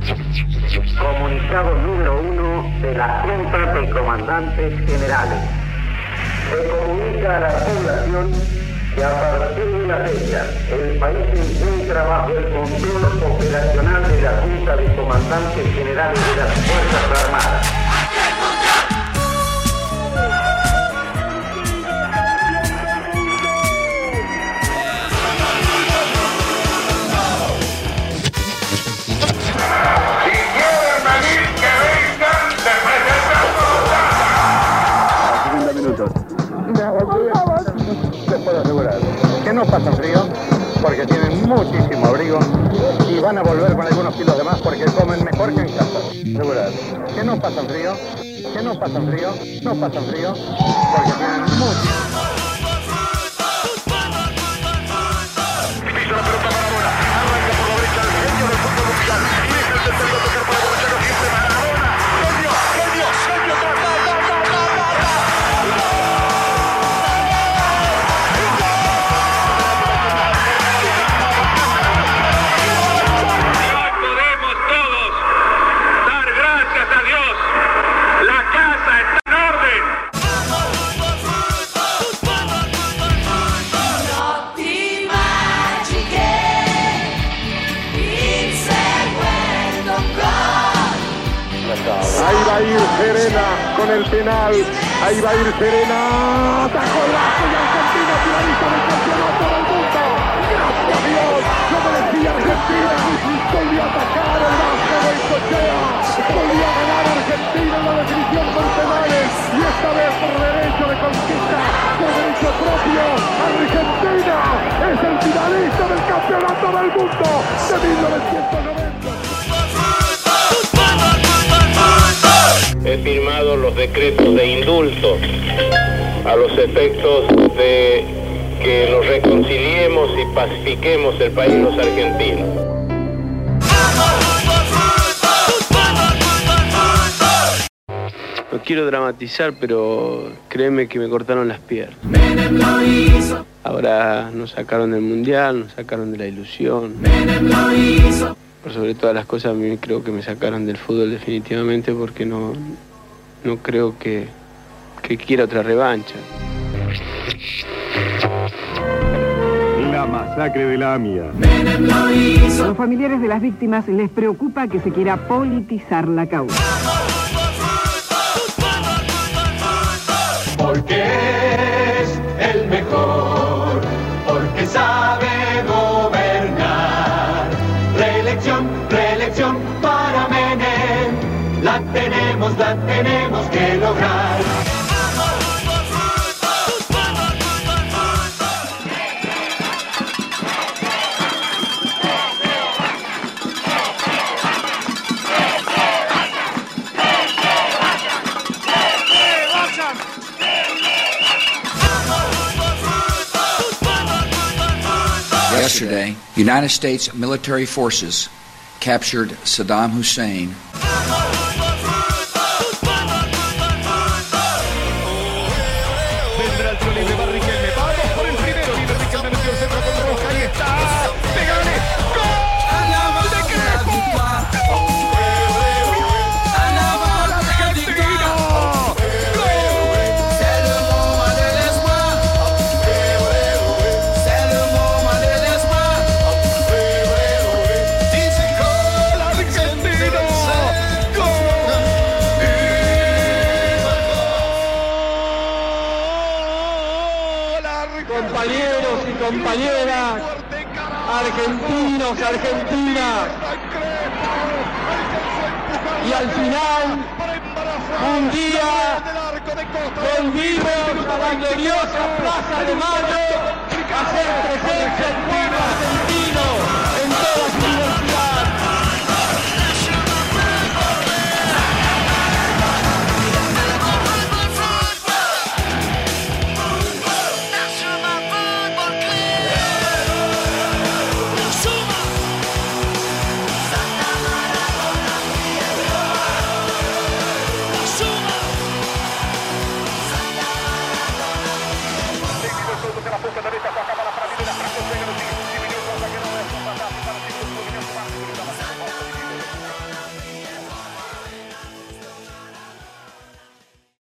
Comunicado número 1 de la Junta de Comandantes Generales. Se comunica a la población que a partir de la fecha el país se encuentra bajo el control operacional de la Junta de Comandantes Generales de las Fuerzas Armadas. Les puedo asegurar que no pasan frío porque tienen muchísimo abrigo y van a volver con algunos kilos de más porque comen mejor que en casa. Asegurar que no pasan frío, no pasan frío porque tienen muchísimo. Pisa la pelota Maradona, arranca por la derecha el genio del fútbol mundial y deja el tercero tocar para Borruchaga siempre Maradona. Genio, Ahí va a ir Serena con el penal. Ahí va a ir Serena. ¡Atajó el Vasco y Argentina finalista del campeonato del mundo! ¡Gracias a Dios! ¡Lo merecía Argentina! Volvió a atacar el Vasco de Cochea. Volvió a ganar Argentina en la definición por penales. Y esta vez por derecho de conquista, por derecho propio. Argentina es el finalista del campeonato del mundo de 1990. He firmado los decretos de indulto a los efectos de que nos reconciliemos y pacifiquemos el país los argentinos. No quiero dramatizar, pero créeme que me cortaron las piernas. Ahora nos sacaron del mundial, nos sacaron de la ilusión. Por sobre todas las cosas, a mí creo que me sacaron del fútbol definitivamente porque no creo que quiera otra revancha. La masacre de la AMIA. A los familiares de las víctimas les preocupa que se quiera politizar la causa. Porque es el mejor, porque sabe gobernar. Reelección para Menem, la tenemos que lograr. Yesterday, United States military forces captured Saddam Hussein. Vendrá el tiro libre, va Riquelme, vamos por el primero, viene Riquelme, metió el centro con Roja, ahí está, pégale, ¡gol de Crespo! Compañeros y compañeras, argentinos, argentinas, y al final, un día, volvimos a la gloriosa Plaza de Mayo a hacer presencia el pueblo argentino en todas las universidades.